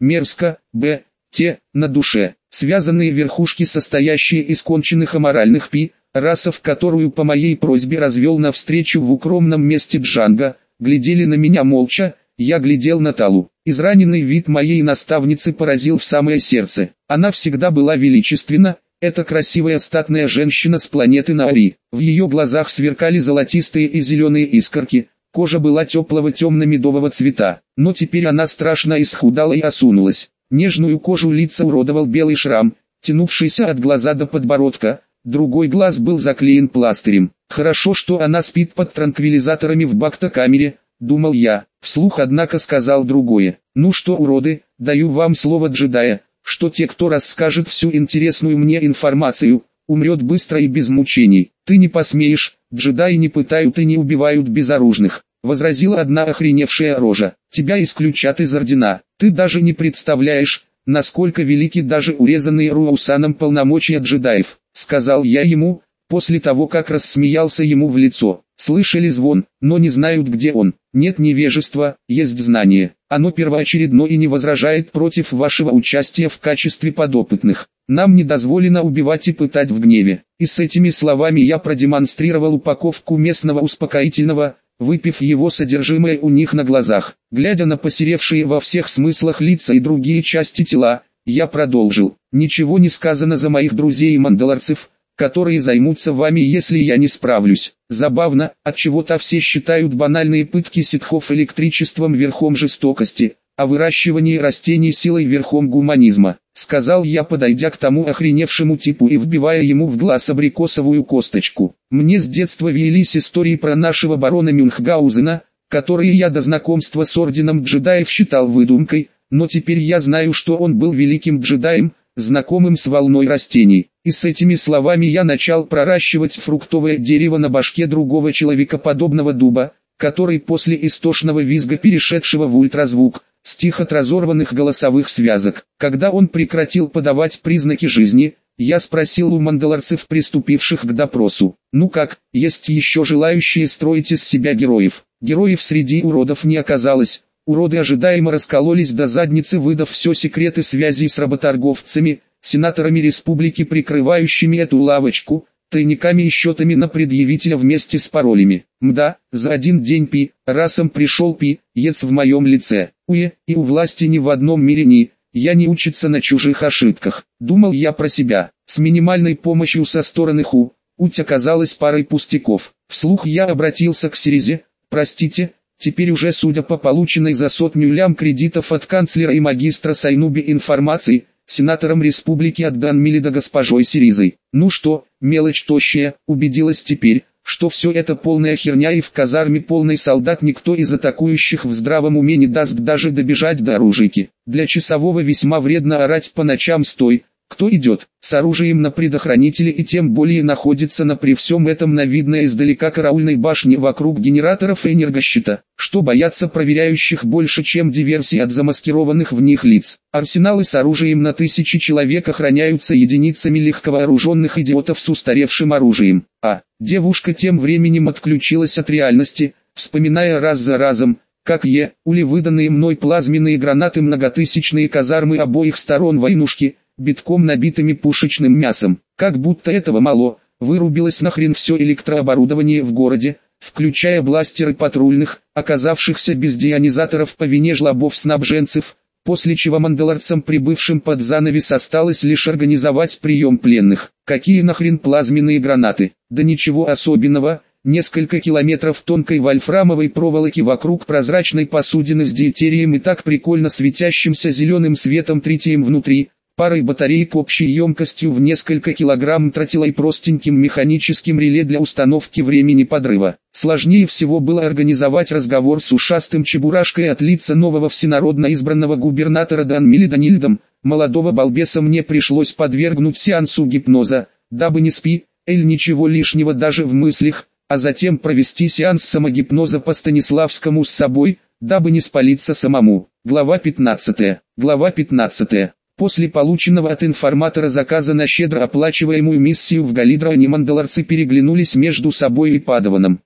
мерзко, те, на душе, связанные верхушки, состоящие из конченых аморальных расов, которую по моей просьбе развел навстречу в укромном месте Джанго, глядели на меня молча, я глядел на Талу. Израненный вид моей наставницы поразил в самое сердце. Она всегда была величественна, эта красивая статная женщина с планеты Наари. В ее глазах сверкали золотистые и зеленые искорки, кожа была теплого темно-медового цвета, но теперь она страшно исхудала и осунулась. Нежную кожу лица уродовал белый шрам, тянувшийся от глаза до подбородка, другой глаз был заклеен пластырем. Хорошо, что она спит под транквилизаторами в бактокамере, думал я, вслух однако сказал другое. Ну что, уроды, даю вам слово джедая, что те, кто расскажет всю интересную мне информацию, умрет быстро и без мучений. Ты не посмеешь, джедаи не пытают и не убивают безоружных, возразила одна охреневшая рожа. Тебя исключат из ордена, ты даже не представляешь, насколько велики даже урезанные Руаусаном полномочия джедаев, сказал я ему, после того как рассмеялся ему в лицо. Слышали звон, но не знают, где он. Нет невежества, есть знание. Оно первоочередно и не возражает против вашего участия в качестве подопытных. Нам не дозволено убивать и пытать в гневе. И с этими словами я продемонстрировал упаковку местного успокоительного, выпив его содержимое у них на глазах. Глядя на посеревшие во всех смыслах лица и другие части тела, я продолжил. Ничего не сказано за моих друзей и мандалорцев, которые займутся вами, если я не справлюсь. Забавно, отчего-то все считают банальные пытки ситхов электричеством верхом жестокости, а выращивание растений силой верхом гуманизма, сказал я, подойдя к тому охреневшему типу и вбивая ему в глаз абрикосовую косточку. Мне с детства велись истории про нашего барона Мюнхгаузена, которые я до знакомства с орденом джедаев считал выдумкой, но теперь я знаю, что он был великим джедаем, знакомым с волной растений. И с этими словами я начал проращивать фруктовое дерево на башке другого человекоподобного дуба, который после истошного визга, перешедшего в ультразвук, стих от разорванных голосовых связок. Когда он прекратил подавать признаки жизни, я спросил у мандалорцев, приступивших к допросу: ну как, есть еще желающие строить из себя героев? Героев среди уродов не оказалось. Уроды ожидаемо раскололись до задницы, выдав все секреты связи с работорговцами, сенаторами республики, прикрывающими эту лавочку, тайниками и счетами на предъявителя вместе с паролями. Мда, за один день расом пришел ец в моем лице. И у власти ни в одном мире я не учится на чужих ошибках. Думал я про себя. С минимальной помощью со стороны уть оказалась парой пустяков. Вслух я обратился к Сиризе. Простите, теперь уже судя по полученной за 100 лям кредитов от канцлера и магистра Сайнуби информации, сенатором республики от Данмилида госпожой Сиризой. Ну что, мелочь тощая, убедилась теперь, что все это полная херня, и в казарме полный солдат никто из атакующих в здравом уме не даст даже добежать до оружейки. Для часового весьма вредно орать по ночам: стой, кто идет, с оружием на предохранителе, и тем более находится при всем этом на видной издалека караульной башне вокруг генераторов и энергощита, что боятся проверяющих больше, чем диверсий от замаскированных в них лиц. Арсеналы с оружием на тысячи человек охраняются единицами легковооруженных идиотов с устаревшим оружием. Девушка тем временем отключилась от реальности, вспоминая раз за разом, как выданные мной плазменные гранаты многотысячные казармы обоих сторон войнушки, битком набитыми пушечным мясом. Как будто этого мало, вырубилось нахрен все электрооборудование в городе, включая бластеры патрульных, оказавшихся без деионизаторов по вине жлобов-снабженцев, после чего мандалорцам, прибывшим под занавес, осталось лишь организовать прием пленных. Какие нахрен плазменные гранаты? Да ничего особенного. Несколько километров тонкой вольфрамовой проволоки вокруг прозрачной посудины с дейтерием и так прикольно светящимся зеленым светом тритием внутри, парой батареек общей емкостью в несколько килограмм тротила и простеньким механическим реле для установки времени подрыва. Сложнее всего было организовать разговор с ушастым чебурашкой от лица нового всенародно избранного губернатора Данмилида Нильдом. Молодого балбеса мне пришлось подвергнуть сеансу гипноза, дабы не ничего лишнего даже в мыслях, а затем провести сеанс самогипноза по Станиславскому с собой, дабы не спалиться самому. Глава 15. Глава 15. После полученного от информатора заказа на щедро оплачиваемую миссию в Галидро, мандалорцы переглянулись между собой и Падаваном.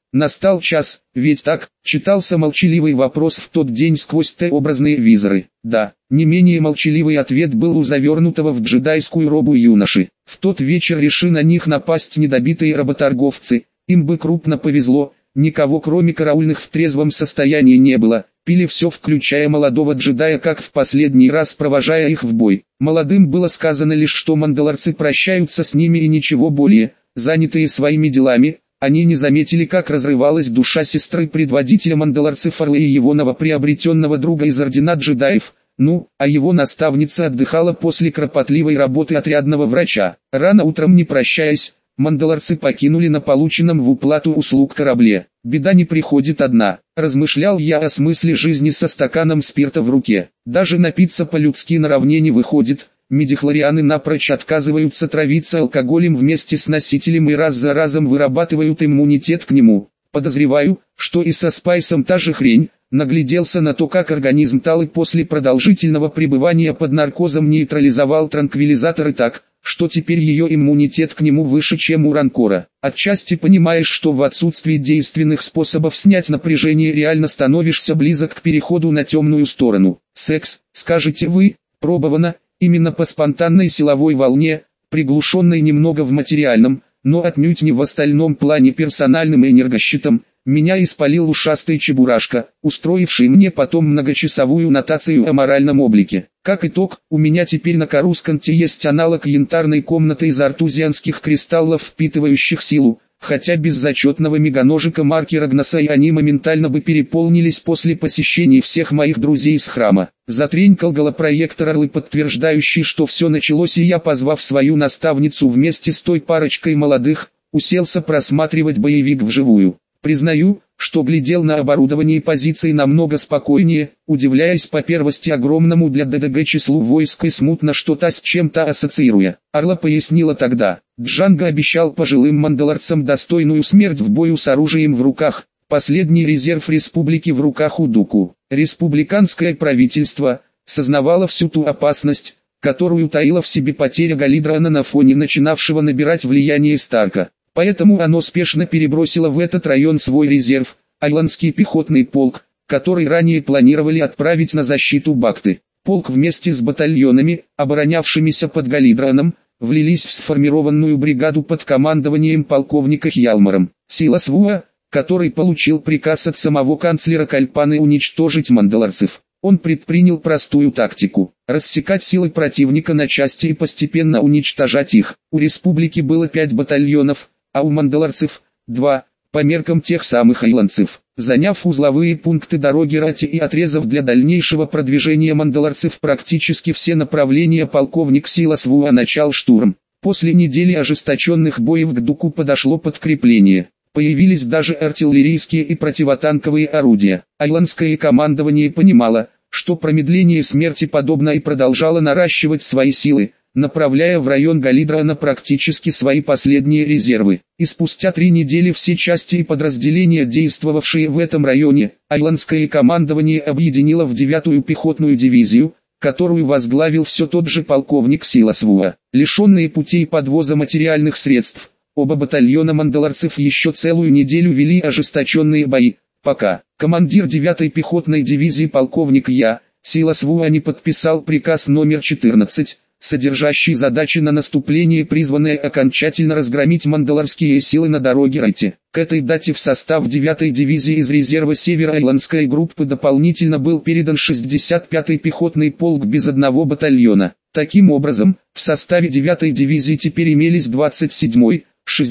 Настал час, ведь так, читался молчаливый вопрос в тот день сквозь Т-образные визоры. Да, не менее молчаливый ответ был у завернутого в джедайскую робу юноши. В тот вечер реши на них напасть недобитые работорговцы, им бы крупно повезло, никого кроме караульных в трезвом состоянии не было, пили все включая молодого джедая как в последний раз провожая их в бой. Молодым было сказано лишь что мандалорцы прощаются с ними и ничего более, занятые своими делами. Они не заметили, как разрывалась душа сестры предводителя мандалорцев Орла и его новоприобретенного друга из ордена джедаев, а его наставница отдыхала после кропотливой работы отрядного врача. Рано утром не прощаясь, мандалорцы покинули на полученном в уплату услуг корабле. Беда не приходит одна, размышлял я о смысле жизни со стаканом спирта в руке. Даже напиться по-людски наравне не выходит. Медихлорианы напрочь отказываются травиться алкоголем вместе с носителем и раз за разом вырабатывают иммунитет к нему. Подозреваю, что и со спайсом та же хрень. Нагляделся на то, как организм Талы после продолжительного пребывания под наркозом нейтрализовал транквилизаторы так, что теперь ее иммунитет к нему выше, чем у Ранкора. Отчасти понимаешь, что в отсутствии действенных способов снять напряжение реально становишься близок к переходу на темную сторону. Секс, скажете вы, пробовано. Именно по спонтанной силовой волне, приглушенной немного в материальном, но отнюдь не в остальном плане персональным энергощитом, меня испалил ушастый чебурашка, устроивший мне потом многочасовую нотацию о моральном облике. Как итог, у меня теперь на Карусканте есть аналог янтарной комнаты из артузианских кристаллов, впитывающих силу. Хотя без зачетного меганожика марки Рагнаса и они моментально бы переполнились после посещения всех моих друзей с храма. Затренькал голопроектор Орлы, подтверждающий, что все началось, и я, позвав свою наставницу вместе с той парочкой молодых, уселся просматривать боевик вживую. Признаю, что глядел на оборудование позиций намного спокойнее, удивляясь по первости огромному для ДДГ числу войск и смутно что-то с чем-то ассоциируя. Орла пояснила тогда, Джанго обещал пожилым мандалорцам достойную смерть в бою с оружием в руках, последний резерв республики в руках у Дуку. Республиканское правительство сознавало всю ту опасность, которую таила в себе потеря Галидриана на фоне начинавшего набирать влияние Старка. Поэтому оно спешно перебросило в этот район свой резерв, Айландский пехотный полк, который ранее планировали отправить на защиту Бакты. Полк вместе с батальонами, оборонявшимися под Галидрианом, влились в сформированную бригаду под командованием полковника Хьялмаром. Сила СВУА, который получил приказ от самого канцлера Кальпаны уничтожить мандалорцев. Он предпринял простую тактику – рассекать силы противника на части и постепенно уничтожать их. У республики было 5 батальонов, а у мандалорцев – 2, по меркам тех самых айландцев. Заняв узловые пункты дороги Рати и отрезав для дальнейшего продвижения мандалорцев практически все направления, полковник Силасвуа начал штурм. После недели ожесточенных боев к Дуку подошло подкрепление. Появились даже артиллерийские и противотанковые орудия. Айландское командование понимало, что промедление смерти подобно и продолжало наращивать свои силы, направляя в район Галидриана практически свои последние резервы. И спустя 3 недели все части и подразделения, действовавшие в этом районе, айландское командование объединило в 9-ю пехотную дивизию, которую возглавил все тот же полковник Силасвуа. Лишенные путей подвоза материальных средств, оба батальона мандалорцев еще целую неделю вели ожесточенные бои, пока командир 9-й пехотной дивизии полковник Силасвуа не подписал приказ номер 14, содержащий задачи на наступление, призванные окончательно разгромить мандалорские силы на дороге Рати. К этой дате в состав 9-й дивизии из резерва Северо-Айландской группы дополнительно был передан 65-й пехотный полк без одного батальона. Таким образом, в составе 9-й дивизии теперь имелись 27-й,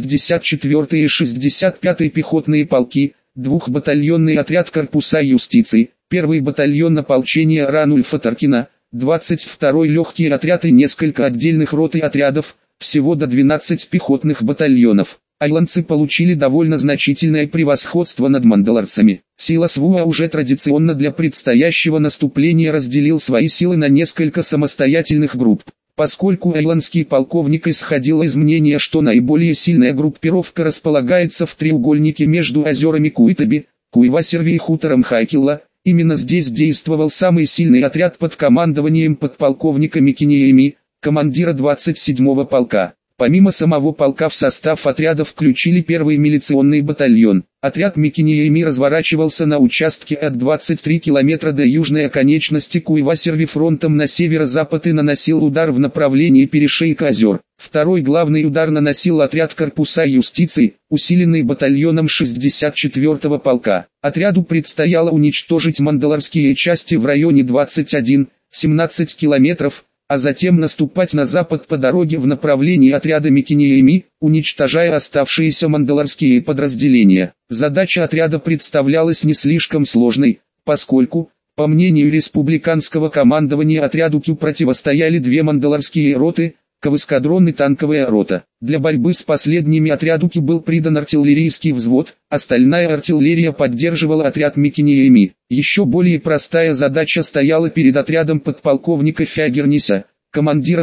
64-й и 65-й пехотные полки, 2-батальонный отряд корпуса юстиции, 1-й батальон ополчения Ранульфа Таркина, 22-й легкий отряд и несколько отдельных рот и отрядов, всего до 12 пехотных батальонов. Айландцы получили довольно значительное превосходство над мандалорцами. Силасвуа уже традиционно для предстоящего наступления разделил свои силы на несколько самостоятельных групп. Поскольку айландский полковник исходил из мнения, что наиболее сильная группировка располагается в треугольнике между озерами Куитаби, Куивасерви и хутором Хайкилла, именно здесь действовал самый сильный отряд под командованием подполковника Микинееми, командира 27-го полка. Помимо самого полка в состав отряда включили 1-й милиционный батальон. Отряд Микинеями разворачивался на участке от 23 км до южной оконечности Куйвасерви фронтом на северо-запад и наносил удар в направлении перешейка озер. Второй главный удар наносил отряд корпуса юстиции, усиленный батальоном 64-го полка. Отряду предстояло уничтожить мандалорские части в районе 21-17 километров, а затем наступать на запад по дороге в направлении отряда Микинеями, уничтожая оставшиеся мандалорские подразделения. Задача отряда представлялась не слишком сложной, поскольку, по мнению республиканского командования, отряду Кю противостояли две мандалорские роты, Кавэскадрон и танковая рота. Для борьбы с последними отряду Кю был придан артиллерийский взвод, остальная артиллерия поддерживала отряд Микинеями. Еще более простая задача стояла перед отрядом подполковника Фягерниса, командира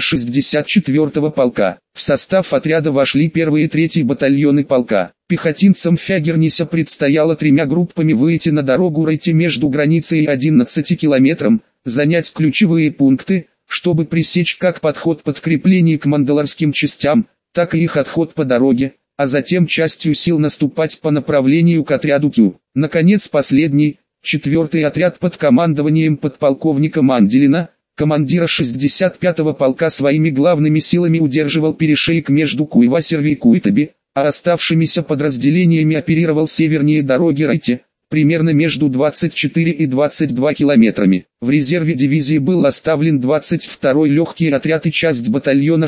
64-го полка. В состав отряда вошли 1 и 3 батальоны полка. Пехотинцам Фягерниса предстояло 3 группами выйти на дорогу Рейти между границей и 11 километром, занять ключевые пункты, чтобы пресечь как подход подкреплений к мандалорским частям, так и их отход по дороге, а затем частью сил наступать по направлению к отряду Кю. Наконец последний, 4-й отряд под командованием подполковника Манделина, командира 65-го полка, своими главными силами удерживал перешейк между Куйвасерви и Куйтаби, а оставшимися подразделениями оперировал севернее дороги Рейти, примерно между 24 и 22 километрами. В резерве дивизии был оставлен 22-й легкий отряд и часть батальона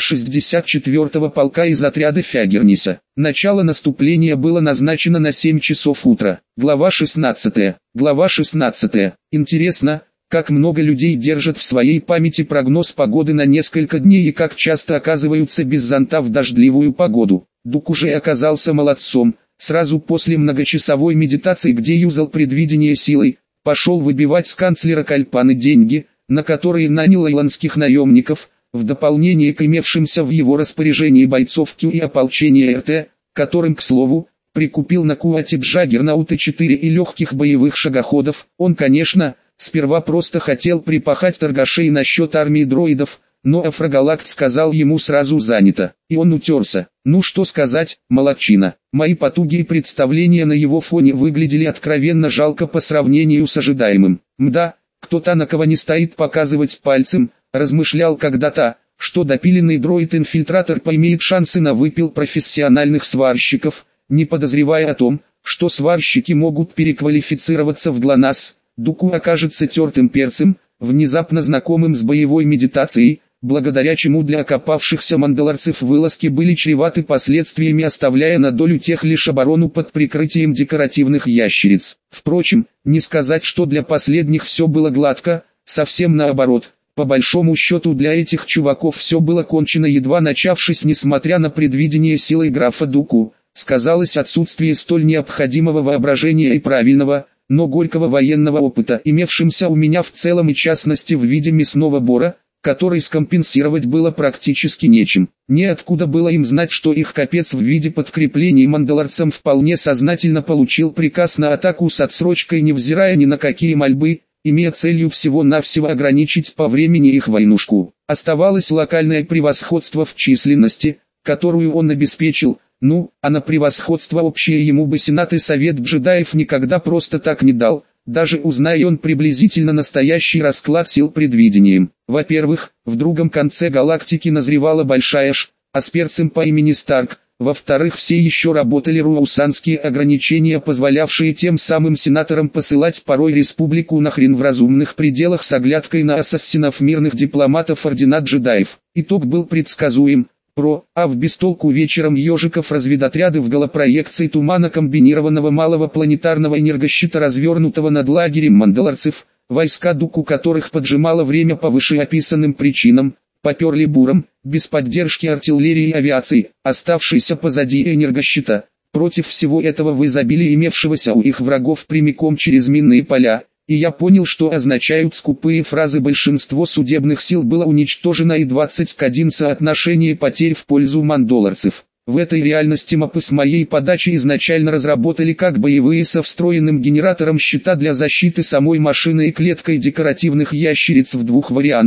64-го полка из отряда Фягерниса. Начало наступления было назначено на 7 часов утра. Глава 16. Глава 16. Интересно, как много людей держат в своей памяти прогноз погоды на несколько дней и как часто оказываются без зонта в дождливую погоду. Дук уже оказался молодцом. Сразу после многочасовой медитации, где юзал предвидение силой, пошел выбивать с канцлера Кальпаны деньги, на которые нанял иландских наемников, в дополнение к имевшимся в его распоряжении бойцов Кю и ополчения РТ, которым, к слову, прикупил на Куате Джаггернаута 4 и легких боевых шагоходов. Он, конечно, сперва просто хотел припахать торгашей насчет армии дроидов, но Афрогалакт сказал ему сразу занято, и он утерся. Ну что сказать, молодчина. Мои потуги и представления на его фоне выглядели откровенно жалко по сравнению с ожидаемым. Мда, кто-то, на кого не стоит показывать пальцем, размышлял когда-то, что допиленный дроид-инфильтратор поимеет шансы на выпил профессиональных сварщиков, не подозревая о том, что сварщики могут переквалифицироваться в ГЛОНАСС. Дуку окажется тертым перцем, внезапно знакомым с боевой медитацией, благодаря чему для окопавшихся мандалорцев вылазки были чреваты последствиями, оставляя на долю тех лишь оборону под прикрытием декоративных ящериц. Впрочем, не сказать, что для последних все было гладко, совсем наоборот. По большому счету для этих чуваков все было кончено, едва начавшись, несмотря на предвидение силой графа Дуку, сказалось отсутствие столь необходимого воображения и правильного, но горького военного опыта, имевшимся у меня в целом и частности в виде мясного бора, который скомпенсировать было практически нечем. Неоткуда было им знать, что их капец в виде подкреплений мандалорцам вполне сознательно получил приказ на атаку с отсрочкой, невзирая ни на какие мольбы, имея целью всего-навсего ограничить по времени их войнушку. Оставалось локальное превосходство в численности, которую он обеспечил, а на превосходство общее ему бы Сенат и Совет джедаев никогда просто так не дал, даже узная он приблизительно настоящий расклад сил предвидением. Во-первых, в другом конце галактики назревала большая а с перцем по имени Старк. Во-вторых, все еще работали руаусанские ограничения, позволявшие тем самым сенаторам посылать порой республику нахрен в разумных пределах с оглядкой на ассасинов мирных дипломатов ордена джедаев. Итог был предсказуем. В бестолку вечером ежиков разведотряды в голопроекции тумана комбинированного малого планетарного энергощита, развернутого над лагерем мандалорцев, войска Дуку которых поджимало время по вышеописанным причинам, поперли буром, без поддержки артиллерии и авиации, оставшейся позади энергощита, против всего этого в изобилии имевшегося у их врагов прямиком через минные поля. И я понял, что означают скупые фразы: большинство судебных сил было уничтожено и 20 к 1 соотношение потерь в пользу мандалорцев. В этой реальности мапы с моей подачи изначально разработали как боевые со встроенным генератором щита для защиты самой машины и клеткой декоративных ящериц в двух вариантах,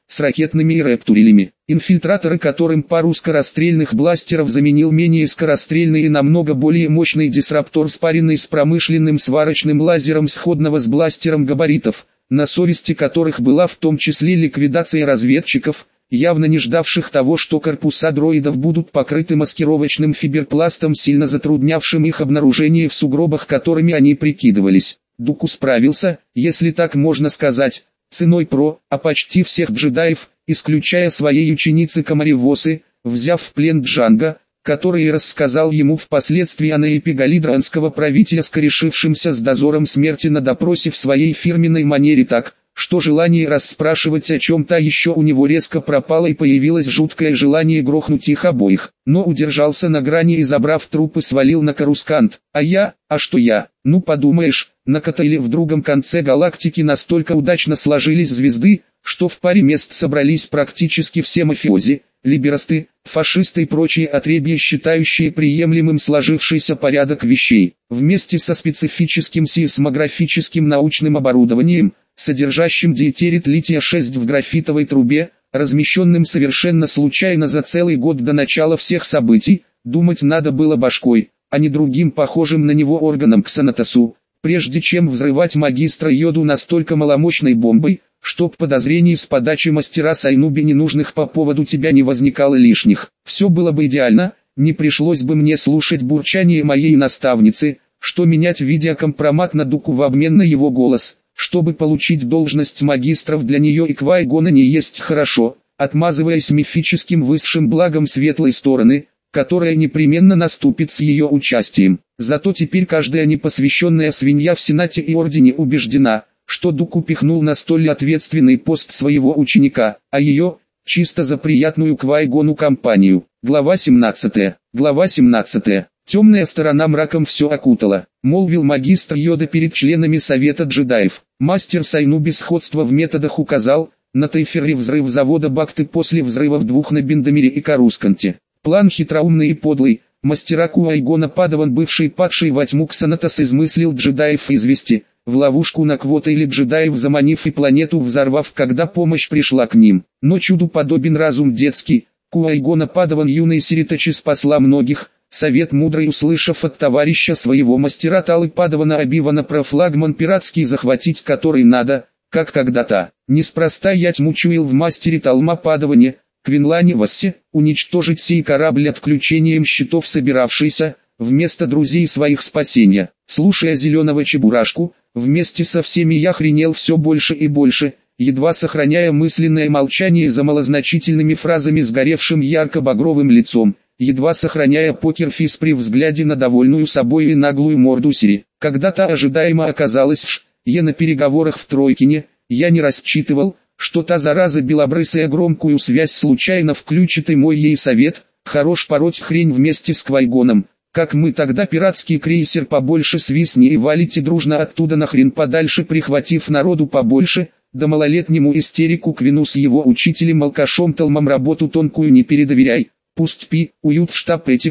с ракетными и рептурилями. Инфильтраторы, которым пару скорострельных бластеров заменил менее скорострельный и намного более мощный дисраптор, спаренный с промышленным сварочным лазером сходного с бластером габаритов, на совести которых была в том числе ликвидация разведчиков, явно не ждавших того, что корпуса дроидов будут покрыты маскировочным фиберпластом, сильно затруднявшим их обнаружение в сугробах, которыми они прикидывались. Дуку справился, если так можно сказать, ценой почти всех джедаев, исключая своей ученицы Камаривосы, взяв в плен Джанго, который и рассказал ему впоследствии о наэпигале дранского правителя, скорешившимся с дозором смерти на допросе в своей фирменной манере так, что желание расспрашивать о чем-то еще у него резко пропало и появилось жуткое желание грохнуть их обоих. Но удержался на грани и, забрав трупы, свалил на Карускант. А что я? Ну подумаешь, на Катаиле в другом конце галактики настолько удачно сложились звезды, что в паре мест собрались практически все мафиози, либерасты, фашисты и прочие отребья, считающие приемлемым сложившийся порядок вещей. Вместе со специфическим сейсмографическим научным оборудованием, содержащим диэтерит лития-6 в графитовой трубе, размещенным совершенно случайно за целый год до начала всех событий, думать надо было башкой, а не другим похожим на него органом Ксанатосу, прежде чем взрывать магистра Йоду настолько маломощной бомбой, чтоб подозрений с подачи мастера Сайнуби ненужных по поводу тебя не возникало лишних. Все было бы идеально, не пришлось бы мне слушать бурчание моей наставницы, что менять видеокомпромат на Дуку в обмен на его голос, чтобы получить должность магистров для нее и Квай-Гона не есть хорошо, отмазываясь мифическим высшим благом светлой стороны, которая непременно наступит с ее участием. Зато теперь каждая непосвященная свинья в Сенате и Ордене убеждена, что Дуку пихнул на столь ответственный пост своего ученика, а ее, чисто за приятную Квай-Гону компанию. Глава 17. Глава 17. Темная сторона мраком все окутала, молвил магистр Йода перед членами Совета джедаев. Мастер Сайнуби сходство в методах указал, на Тайфере взрыв завода Бакты после взрывов двух на Бендамире и Карусканте. План хитроумный и подлый, мастера Куай-Гона Падаван, бывший падший во тьму Ксанатос, измыслил джедаев извести, в ловушку на Квота или джедаев заманив и планету взорвав, когда помощь пришла к ним. Но чуду подобен разум детский, Куай-Гона Падаван юный сироточи спасла многих. Совет мудрый, услышав от товарища своего мастера Талы Падавана Обивана про флагман пиратский, захватить который надо, как когда-то. Неспроста я тьму чуял в мастере Талма Падаване, Квинлане Вассе, уничтожить сей корабль отключением щитов собиравшийся, вместо друзей своих спасения. Слушая зеленого чебурашку, вместе со всеми я хренел все больше и больше, едва сохраняя мысленное молчание за малозначительными фразами сгоревшим ярко-багровым лицом, едва сохраняя покерфейс при взгляде на довольную собой и наглую морду Сири. Когда-то ожидаемо оказалось на переговорах в Тройкине, я не рассчитывал, что та зараза белобрысая громкую связь случайно включит и мой ей совет, хорош пороть хрень вместе с Квайгоном. Как мы тогда пиратский крейсер побольше свистни и валите дружно оттуда нахрен подальше, прихватив народу побольше, да малолетнему истерику Квину с его учителем-алкашом Талмом работу тонкую не передоверяй. Пусть уют в штаб эти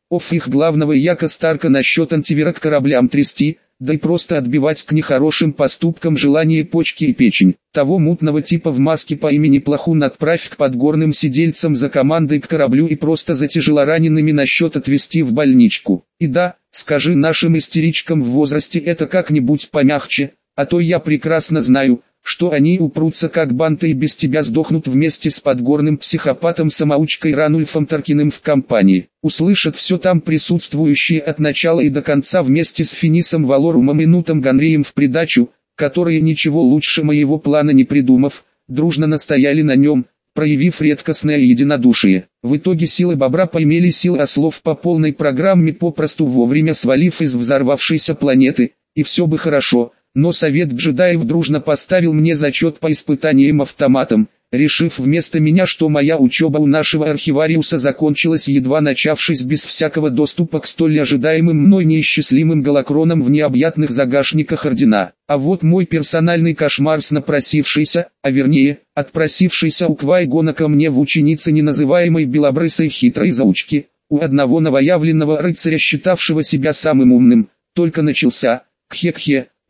их главного Яка Старка насчет антивирок кораблям трясти, да и просто отбивать к нехорошим поступкам желание почки и печень. Того мутного типа в маске по имени Плахун отправь к подгорным сидельцам за командой к кораблю и просто за тяжелоранеными насчет отвезти в больничку. И да, скажи нашим истеричкам в возрасте это как-нибудь помягче, а то я прекрасно знаю, что они упрутся как банты и без тебя сдохнут вместе с подгорным психопатом-самоучкой Ранульфом Таркиным в компании. Услышат все там присутствующие от начала и до конца вместе с Финисом Валорумом и Нутом Ганрием в придачу, которые, ничего лучше моего плана не придумав, дружно настояли на нем, проявив редкостное единодушие. В итоге силы бобра поимели силы ослов по полной программе, попросту вовремя свалив из взорвавшейся планеты, и все бы хорошо. Но совет джедаев дружно поставил мне зачет по испытаниям автоматом, решив вместо меня, что моя учеба у нашего архивариуса закончилась, едва начавшись, без всякого доступа к столь ожидаемым мной неисчислимым голокронам в необъятных загашниках ордена. А вот мой персональный кошмар с напросившейся, а вернее, отпросившейся у Квай-Гона ко мне в ученице неназываемой белобрысой хитрой заучки, у одного новоявленного рыцаря, считавшего себя самым умным, только начался. Кхе-кхе.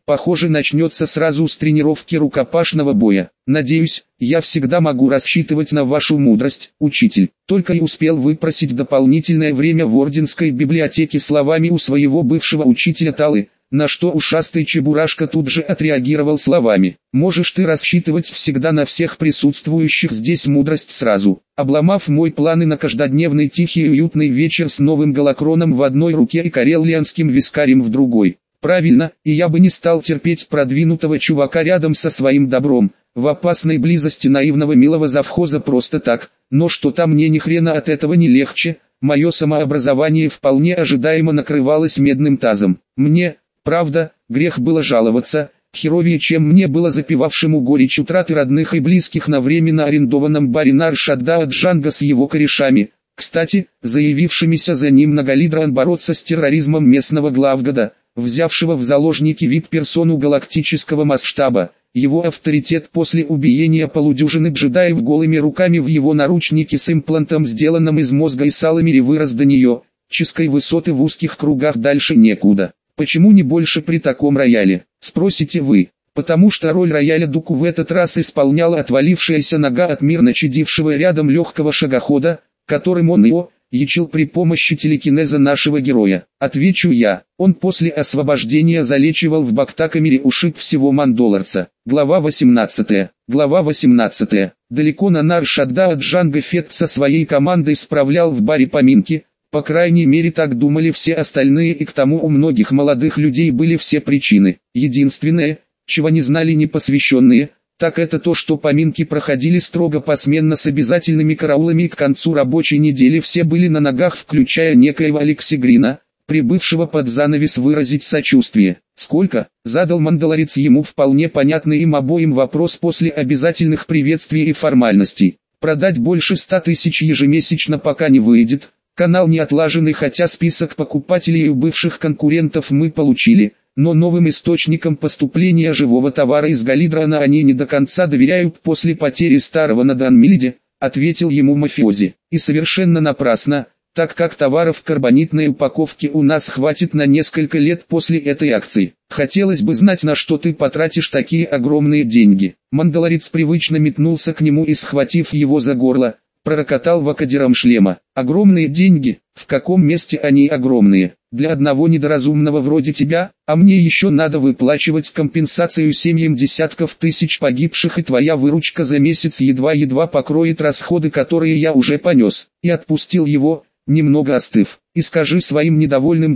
Похоже, начнется сразу с тренировки рукопашного боя. Надеюсь, я всегда могу рассчитывать на вашу мудрость, учитель. Только и успел выпросить дополнительное время в орденской библиотеке словами у своего бывшего учителя Талы, на что ушастый Чебурашка тут же отреагировал словами: «Можешь ты рассчитывать всегда на всех присутствующих здесь мудрость сразу». Обломав мой планы на каждодневный тихий и уютный вечер с новым голокроном в одной руке и карелианским вискарем в другой. Правильно, и я бы не стал терпеть продвинутого чувака рядом со своим добром, в опасной близости наивного милого завхоза просто так, но что-то мне ни хрена от этого не легче, мое самообразование вполне ожидаемо накрывалось медным тазом. Мне, правда, грех было жаловаться, херовее чем мне было запивавшему горечь утраты родных и близких на временно арендованном баре Нар-Шадда Джанга с его корешами, кстати, заявившимися за ним на Галидран бороться с терроризмом местного главгада, взявшего в заложники вип-персону галактического масштаба. Его авторитет после убиения полудюжины джедаев голыми руками в его наручнике с имплантом, сделанным из мозга и салами, вырос до нее, ческой высоты в узких кругах дальше некуда. Почему не больше при таком рояле, спросите вы? Потому что роль рояля Дуку в этот раз исполняла отвалившаяся нога от мирно чадившего рядом легкого шагохода, которым он его ячил при помощи телекинеза нашего героя. Отвечу я, он после освобождения залечивал в Бактакамере ушиб всего Мандолорца. Глава 18. Глава 18. Далеко на Нар-Шадда Джанго Фетт со своей командой справлял в баре поминки, по крайней мере так думали все остальные, и к тому у многих молодых людей были все причины. Единственное, чего не знали непосвященные, так это то, что поминки проходили строго посменно с обязательными караулами, и к концу рабочей недели все были на ногах, включая некоего Алекси Грина, прибывшего под занавес выразить сочувствие. «Сколько?» – задал Мандалорец ему вполне понятный им обоим вопрос после обязательных приветствий и формальностей. «Продать больше 100 тысяч ежемесячно пока не выйдет, канал не отлаженный, хотя список покупателей у бывших конкурентов мы получили». Но новым источникам поступления живого товара из Галидрана они не до конца доверяют после потери старого на Данмилиде, ответил ему мафиози. И совершенно напрасно, так как товаров в карбонитной упаковке у нас хватит на несколько лет после этой акции. Хотелось бы знать, на что ты потратишь такие огромные деньги. Мандалорец привычно метнулся к нему и, схватив его за горло, пророкотал вакадером шлема. Огромные деньги? В каком месте они огромные? Для одного недоразумного вроде тебя, а мне еще надо выплачивать компенсацию семьям десятков тысяч погибших, и твоя выручка за месяц едва-едва покроет расходы, которые я уже понес. И отпустил его, немного остыв. И скажи своим недовольным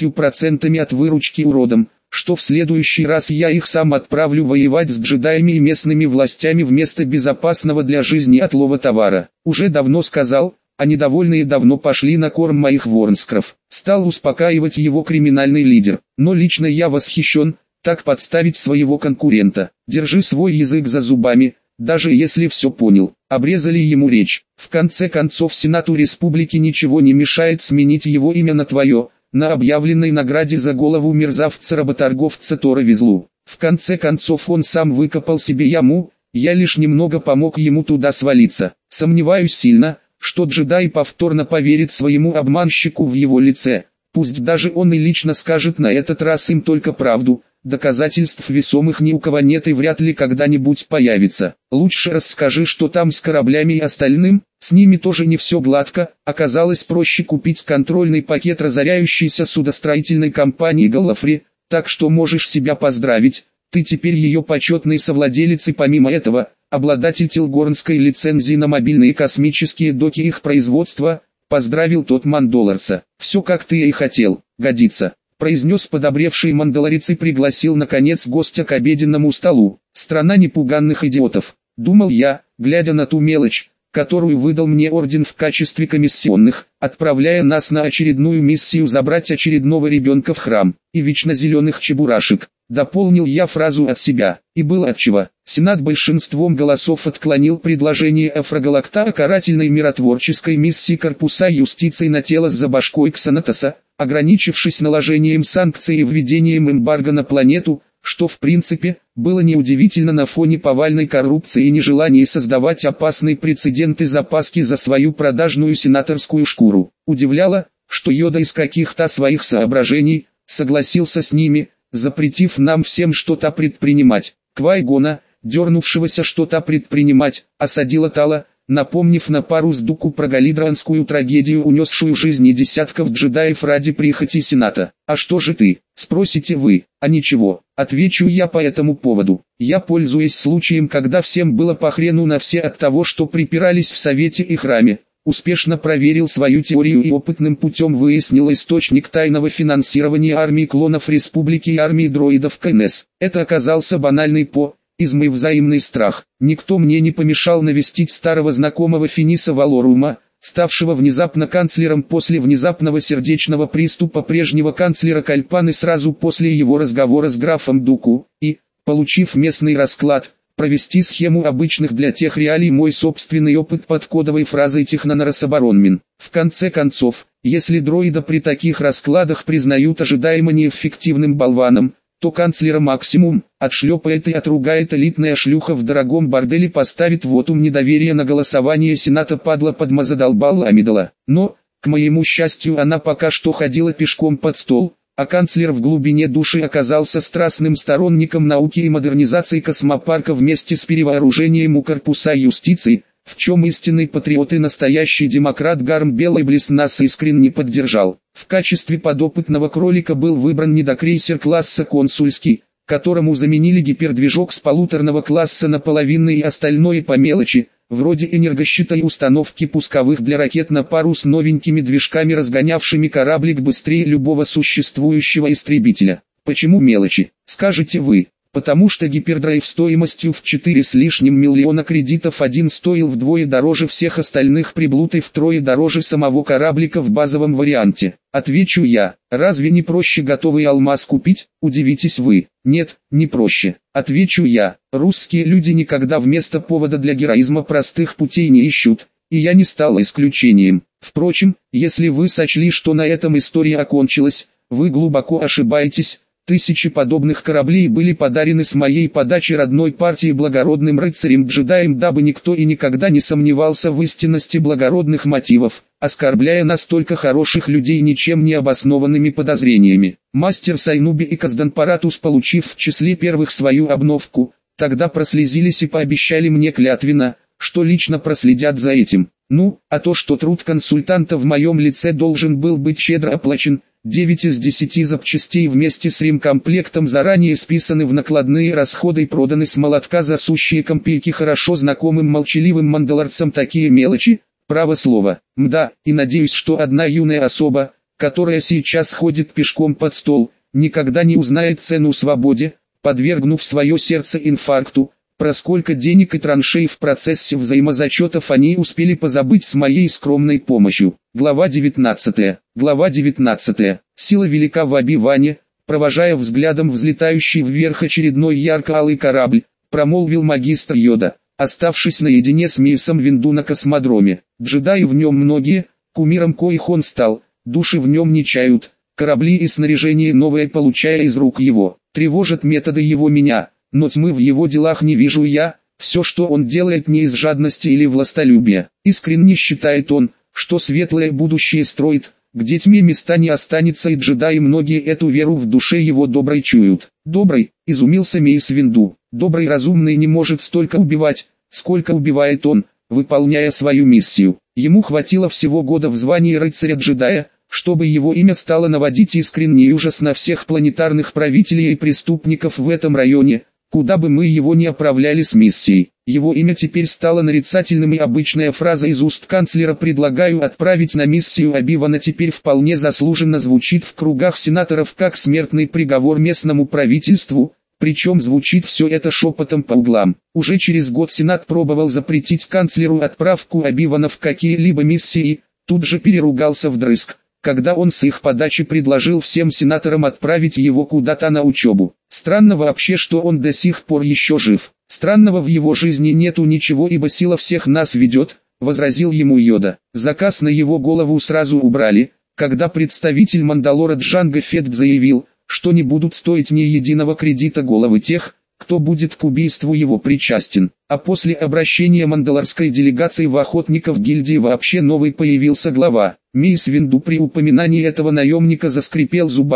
10% от выручки уродам, что в следующий раз я их сам отправлю воевать с джедаями и местными властями вместо безопасного для жизни отлова товара. Уже давно сказал, а недовольные давно пошли на корм моих ворнскров. Стал успокаивать его криминальный лидер. Но лично я восхищен, так подставить своего конкурента. Держи свой язык за зубами, даже если все понял. Обрезали ему речь. В конце концов, Сенату Республики ничего не мешает сменить его имя на твое, на объявленной награде за голову мерзавца-работорговца Тора Везлу. В конце концов, он сам выкопал себе яму, я лишь немного помог ему туда свалиться. Сомневаюсь сильно, что джедай повторно поверит своему обманщику в его лице. Пусть даже он и лично скажет на этот раз им только правду, доказательств весомых ни у кого нет и вряд ли когда-нибудь появится. Лучше расскажи, что там с кораблями и остальным. С ними тоже не все гладко. Оказалось проще купить контрольный пакет разоряющейся судостроительной компании Галлафри, так что можешь себя поздравить, ты теперь ее почетный совладелец и помимо этого, обладатель Тилгорнской лицензии на мобильные космические доки их производства, поздравил тот Мандолорца. Все как ты и хотел, годится, произнес подобревший Мандалорец и пригласил наконец гостя к обеденному столу. Страна непуганных идиотов, думал я, глядя на ту мелочь, которую выдал мне орден в качестве комиссионных, отправляя нас на очередную миссию забрать очередного ребенка в храм, и вечно зеленых чебурашек. Дополнил я фразу от себя, и было отчего. Сенат большинством голосов отклонил предложение Афрогалакта о карательной миротворческой миссии корпуса юстиции на тело с забашкой Ксанатоса, ограничившись наложением санкций и введением эмбарго на планету, что в принципе, было неудивительно на фоне повальной коррупции и нежелания создавать опасные прецеденты запаски за свою продажную сенаторскую шкуру. Удивляло, что Йода из каких-то своих соображений, согласился с ними, запретив нам всем что-то предпринимать. Квай-Гона, дернувшегося что-то предпринимать, осадила Тала, напомнив на пару с Дуку про галидранскую трагедию, унесшую жизни десятков джедаев ради прихоти Сената. «А что же ты?» – спросите вы. «А ничего», – отвечу я по этому поводу. Я, пользуясь случаем, когда всем было похрену на все от того, что припирались в Совете и Храме, успешно проверил свою теорию и опытным путем выяснил источник тайного финансирования армии клонов Республики и армии дроидов КНС. Это оказался банальный измой взаимный страх. Никто мне не помешал навестить старого знакомого Финиса Валорума, ставшего внезапно канцлером после внезапного сердечного приступа прежнего канцлера Кальпаны сразу после его разговора с графом Дуку, и, получив местный расклад, провести схему обычных для тех реалий мой собственный опыт под кодовой фразой «Технонарособоронмин». В конце концов, если дроида при таких раскладах признают ожидаемо неэффективным болваном, то канцлера максимум отшлепает и отругает элитная шлюха в дорогом борделе, поставит вотум недоверия на голосование Сената, падла подмазадолбала Амидала. Но, к моему счастью, она пока что ходила пешком под стол, а канцлер в глубине души оказался страстным сторонником науки и модернизации космопарка вместе с перевооружением у корпуса юстиции, в чем истинный патриот и настоящий демократ Гарм Белый-Блис нас искренне поддержал. В качестве подопытного кролика был выбран недокрейсер класса «Консульский», которому заменили гипердвижок с полуторного класса на половинный и остальное по мелочи, вроде энергощита и установки пусковых для ракет на пару с новенькими движками, разгонявшими кораблик быстрее любого существующего истребителя. Почему мелочи, скажете вы? Потому что гипердрайв стоимостью в 4 с лишним миллиона кредитов один стоил вдвое дороже всех остальных приблуд и втрое дороже самого кораблика в базовом варианте. Отвечу я, разве не проще готовый алмаз купить, удивитесь вы. Нет, не проще. Отвечу я, русские люди никогда вместо повода для героизма простых путей не ищут, и я не стал исключением. Впрочем, если вы сочли, что на этом история окончилась, вы глубоко ошибаетесь. Тысячи подобных кораблей были подарены с моей подачи родной партии благородным рыцарем-джедаем, дабы никто и никогда не сомневался в истинности благородных мотивов, оскорбляя настолько хороших людей ничем не обоснованными подозрениями. Мастер Сайнуби и Казданпаратус, получив в числе первых свою обновку, тогда прослезились и пообещали мне клятвенно, что лично проследят за этим. Ну, а то, что труд консультанта в моем лице должен был быть щедро оплачен, 9 из 10 запчастей вместе с ремкомплектом заранее списаны в накладные расходы и проданы с молотка за сущие копейки хорошо знакомым молчаливым мандалорцам. Такие мелочи, право слово. Мда, и надеюсь, что одна юная особа, которая сейчас ходит пешком под стол, никогда не узнает цену свободе, подвергнув свое сердце инфаркту. Про сколько денег и траншей в процессе взаимозачетов они успели позабыть с моей скромной помощью. Глава 19. Глава 19. Сила велика в Оби-Ване, провожая взглядом взлетающий вверх очередной ярко-алый корабль, промолвил магистр Йода, оставшись наедине с Мейсом Винду на космодроме. Джедаи в нем многие, кумиром коих он стал, души в нем не чают, корабли и снаряжение новое получая из рук его. Тревожат методы его меня. Но тьмы в его делах не вижу я, все, что он делает, не из жадности или властолюбия. Искренне считает он, что светлое будущее строит, где тьме места не останется, и джедаи многие эту веру в душе его доброй чуют. Добрый, изумился Мейс Винду, добрый разумный не может столько убивать, сколько убивает он, выполняя свою миссию. Ему хватило всего года в звании рыцаря-джедая, чтобы его имя стало наводить искренний ужас на всех планетарных правителей и преступников в этом районе. Куда бы мы его ни отправляли с миссией, его имя теперь стало нарицательным, и обычная фраза из уст канцлера «предлагаю отправить на миссию Оби-Вана» теперь вполне заслуженно звучит в кругах сенаторов как смертный приговор местному правительству, причем звучит все это шепотом по углам. Уже через год Сенат пробовал запретить канцлеру отправку Оби-Вана в какие-либо миссии, тут же переругался вдрызг, когда он с их подачи предложил всем сенаторам отправить его куда-то на учебу. Странно вообще, что он до сих пор еще жив. Странного в его жизни нету ничего, ибо сила всех нас ведет, возразил ему Йода. Заказ на его голову сразу убрали, когда представитель Мандалора Джанго Фетт заявил, что не будут стоить ни единого кредита головы тех, кто будет к убийству его причастен. А после обращения мандалорской делегации в охотников гильдии вообще новый появился глава. Мейс Винду при упоминании этого наемника заскрипел зубами,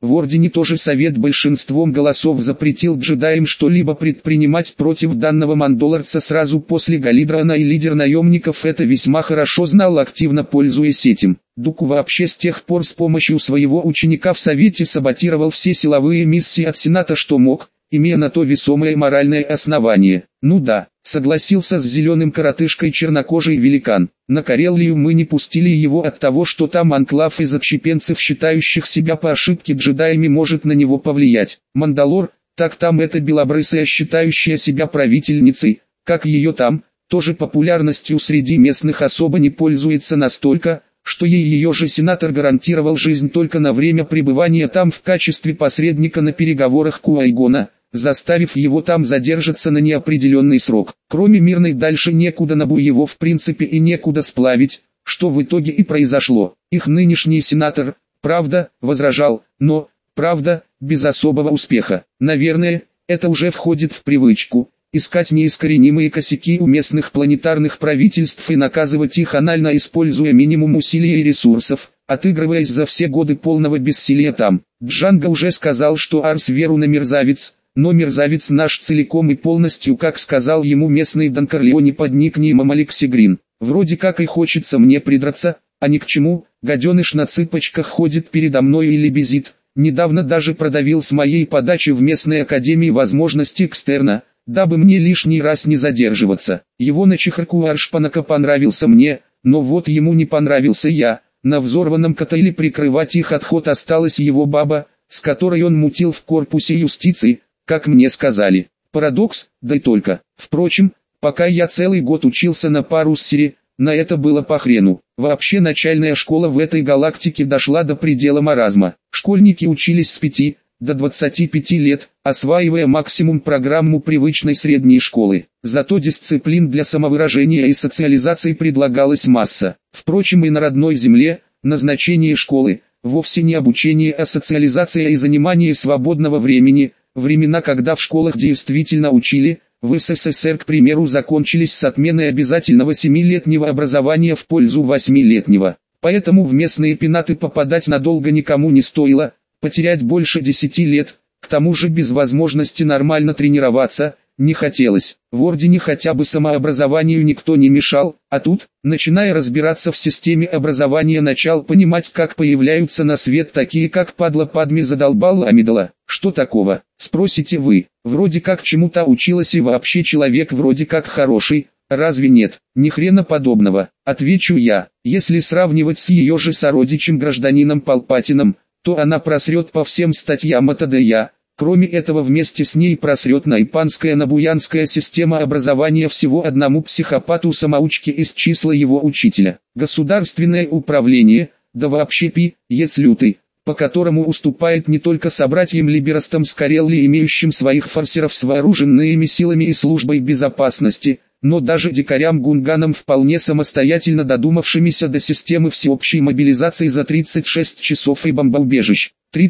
В Ордене тоже Совет большинством голосов запретил джедаям что-либо предпринимать против данного мандалорца сразу после Галидрана, и лидер наемников это весьма хорошо знал, активно пользуясь этим. Дуку вообще с тех пор с помощью своего ученика в Совете саботировал все силовые миссии от Сената, что мог, имея на то весомое моральное основание. Ну да, согласился с зеленым коротышкой чернокожий великан. На Карелию мы не пустили его от того, что там анклав из отщепенцев, считающих себя по ошибке джедаями, может на него повлиять. Мандалор, так там эта белобрысая, считающая себя правительницей, как ее там, тоже популярностью среди местных особо не пользуется настолько, что ей ее же сенатор гарантировал жизнь только на время пребывания там в качестве посредника на переговорах Куайгона, заставив его там задержаться на неопределенный срок. Кроме мирной дальше некуда, Набу его в принципе и некуда сплавить, что в итоге и произошло. Их нынешний сенатор, правда, возражал, но, правда, без особого успеха. Наверное, это уже входит в привычку. Искать неискоренимые косяки у местных планетарных правительств и наказывать их, анально используя минимум усилий и ресурсов, отыгрываясь за все годы полного бессилия там. Джанго уже сказал, что Арс Веруна мерзавец, но мерзавец наш целиком и полностью, как сказал ему местный Дон Корлеоне под никнеймом Алекси Грин. Вроде как и хочется мне придраться, а ни к чему, гаденыш на цыпочках ходит передо мной и лебезит. Недавно даже продавил с моей подачи в местной академии возможности экстерна, дабы мне лишний раз не задерживаться. Его начехарку Аршпанака понравился мне, но вот ему не понравился я. На взорванном котеле прикрывать их отход осталась его баба, с которой он мутил в корпусе юстиции, как мне сказали. Парадокс, да и только. Впрочем, пока я целый год учился на Паруссере, на это было похрену. Вообще начальная школа в этой галактике дошла до предела маразма. Школьники учились с 5 до 25 лет, осваивая максимум программу привычной средней школы. Зато дисциплин для самовыражения и социализации предлагалась масса. Впрочем, и на родной земле назначение школы вовсе не обучение, а социализация и занимание свободного времени. Времена, когда в школах действительно учили, в СССР, к примеру, закончились с отменой обязательного 7-летнего образования в пользу 8-летнего. Поэтому в местные пенаты попадать надолго никому не стоило, потерять больше 10 лет, к тому же без возможности нормально тренироваться, не хотелось. В Ордене хотя бы самообразованию никто не мешал, а тут, начиная разбираться в системе образования, начал понимать, как появляются на свет такие, как Падла Падми задолбала Амидала. Что такого, спросите вы? Вроде как чему-то училась и вообще человек вроде как хороший, разве нет? Ни хрена подобного, отвечу я. Если сравнивать с ее же сородичем гражданином Палпатином, то она просрет по всем статьям от АДЯ. Кроме этого, вместе с ней просрет наипанская набуянская система образования всего одному психопату-самоучке из числа его учителя. Государственное управление, да вообще пи-ец лютый, по которому уступает не только собратьям-либерастам с Карелли, имеющим своих форсеров с вооруженными силами и службой безопасности, но даже дикарям-гунганам, вполне самостоятельно додумавшимися до системы всеобщей мобилизации за 36 часов и бомбоубежищ.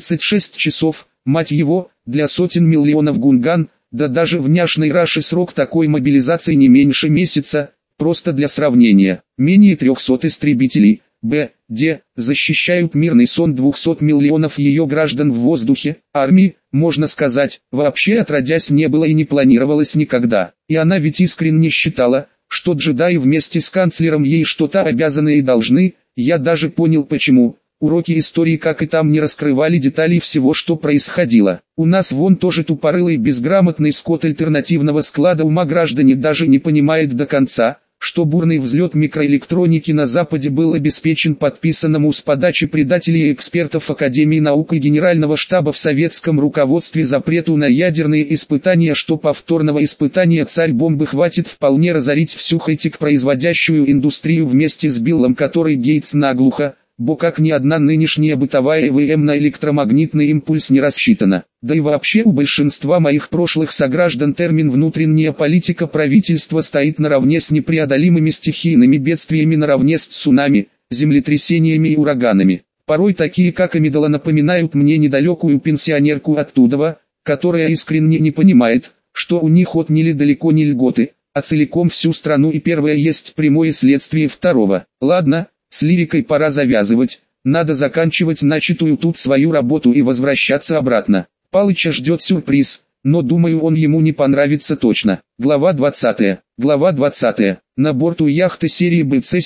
36 часов, мать его, для сотен миллионов гунган, да даже в няшной Раше срок такой мобилизации не меньше месяца. Просто для сравнения, менее 300 истребителей БД защищают мирный сон 200 миллионов ее граждан в воздухе. Армии, можно сказать, вообще отродясь не было и не планировалось никогда. И она ведь искренне считала, что джедаи вместе с канцлером ей что-то обязаны и должны. Я даже понял почему. Уроки истории как и там не раскрывали деталей всего, что происходило. У нас вон тоже тупорылый безграмотный скот альтернативного склада ума граждане даже не понимает до конца, что бурный взлет микроэлектроники на Западе был обеспечен подписанному с подачи предателей и экспертов Академии наук и Генерального штаба в советском руководстве запрету на ядерные испытания, что повторного испытания царь-бомбы хватит вполне разорить всю хай-тек производящую индустрию вместе с Биллом, который Гейтс наглухо, бо как ни одна нынешняя бытовая ЭВМ на электромагнитный импульс не рассчитана. Да и вообще у большинства моих прошлых сограждан термин «внутренняя политика правительства» стоит наравне с непреодолимыми стихийными бедствиями, наравне с цунами, землетрясениями и ураганами. Порой такие как Амидала напоминают мне недалекую пенсионерку оттуда, которая искренне не понимает, что у них отняли далеко не льготы, а целиком всю страну, и первое есть прямое следствие второго. Ладно, с лирикой пора завязывать, надо заканчивать начатую тут свою работу и возвращаться обратно. Палыча ждет сюрприз, но думаю, он ему не понравится точно. Глава 20. Глава 20. На борту яхты серии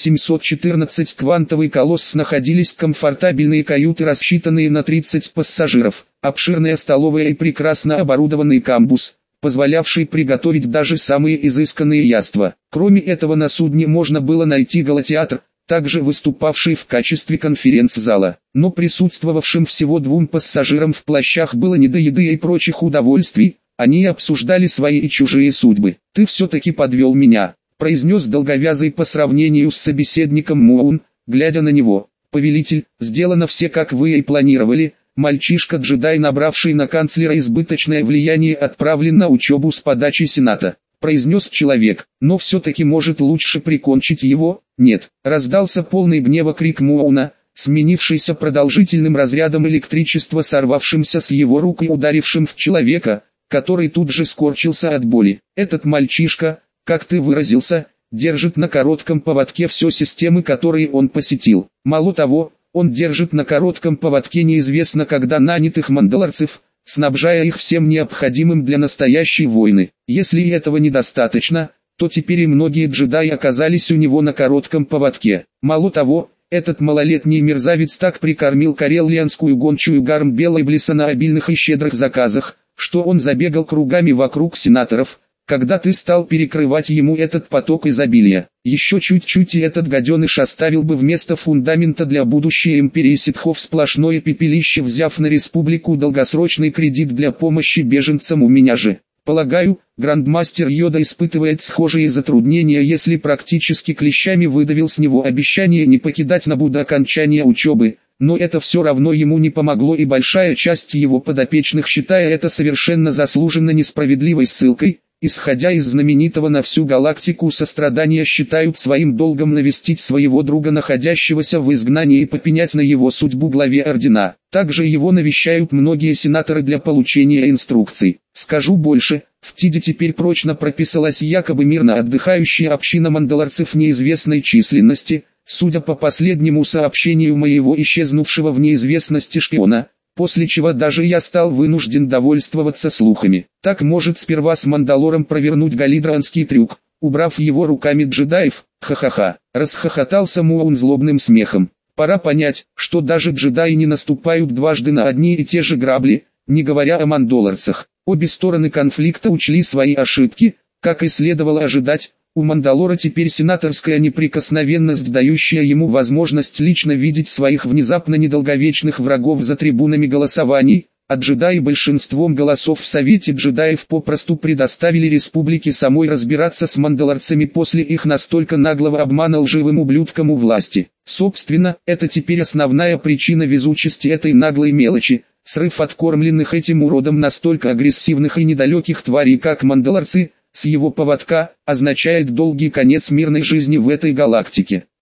БЦ-714 «Квантовый колосс» находились комфортабельные каюты, рассчитанные на 30 пассажиров, обширная столовая и прекрасно оборудованный камбуз, позволявший приготовить даже самые изысканные яства. Кроме этого, на судне можно было найти галатеатр, также выступавший в качестве конференц-зала, но присутствовавшим всего 2 пассажирам в плащах было не до еды и прочих удовольствий, они обсуждали свои и чужие судьбы. «Ты все-таки подвел меня», — произнес долговязый по сравнению с собеседником Моун, глядя на него. «Повелитель, сделано все как вы и планировали, мальчишка-джедай, набравший на канцлера избыточное влияние, отправлен на учебу с подачи Сената», — произнес человек. «Но все-таки может лучше прикончить его?» «Нет», — раздался полный гнева крик Моуна, сменившийся продолжительным разрядом электричества, сорвавшимся с его рук и ударившим в человека, который тут же скорчился от боли. «Этот мальчишка, как ты выразился, держит на коротком поводке все системы, которые он посетил. Мало того, он держит на коротком поводке неизвестно когда нанятых мандалорцев, снабжая их всем необходимым для настоящей войны. Если этого недостаточно, то теперь и многие джедаи оказались у него на коротком поводке. Мало того, этот малолетний мерзавец так прикормил карелианскую гончую Гармбела Иблиса на обильных и щедрых заказах, что он забегал кругами вокруг сенаторов, когда ты стал перекрывать ему этот поток изобилия. Еще чуть-чуть и этот гаденыш оставил бы вместо фундамента для будущей империи ситхов сплошное пепелище, взяв на республику долгосрочный кредит для помощи беженцам. У меня же, полагаю, грандмастер Йода испытывает схожие затруднения, если практически клещами выдавил с него обещание не покидать Набу до окончания учебы. Но это все равно ему не помогло, и большая часть его подопечных, считая это совершенно заслуженно несправедливой ссылкой, исходя из знаменитого на всю галактику сострадания, считают своим долгом навестить своего друга, находящегося в изгнании, и попенять на его судьбу главе ордена. Также его навещают многие сенаторы для получения инструкций. Скажу больше, в Тиде теперь прочно прописалась якобы мирно отдыхающая община мандалорцев неизвестной численности, судя по последнему сообщению моего исчезнувшего в неизвестности шпиона, после чего даже я стал вынужден довольствоваться слухами. Так может сперва с Мандалором провернуть галидранский трюк, убрав его руками джедаев? Ха-ха-ха. Расхохотался Моун злобным смехом. Пора понять, что даже джедаи не наступают дважды на одни и те же грабли, не говоря о мандалорцах. Обе стороны конфликта учли свои ошибки, как и следовало ожидать. У Мандалора теперь сенаторская неприкосновенность, дающая ему возможность лично видеть своих внезапно недолговечных врагов за трибунами голосований, а джедаи большинством голосов в Совете джедаев попросту предоставили республике самой разбираться с мандалорцами после их настолько наглого обмана лживым ублюдкам у власти. Собственно, это теперь основная причина везучести этой наглой мелочи, срыв откормленных этим уродом настолько агрессивных и недалеких тварей, как мандалорцы, с его поводка, означает долгий конец мирной жизни в этой галактике.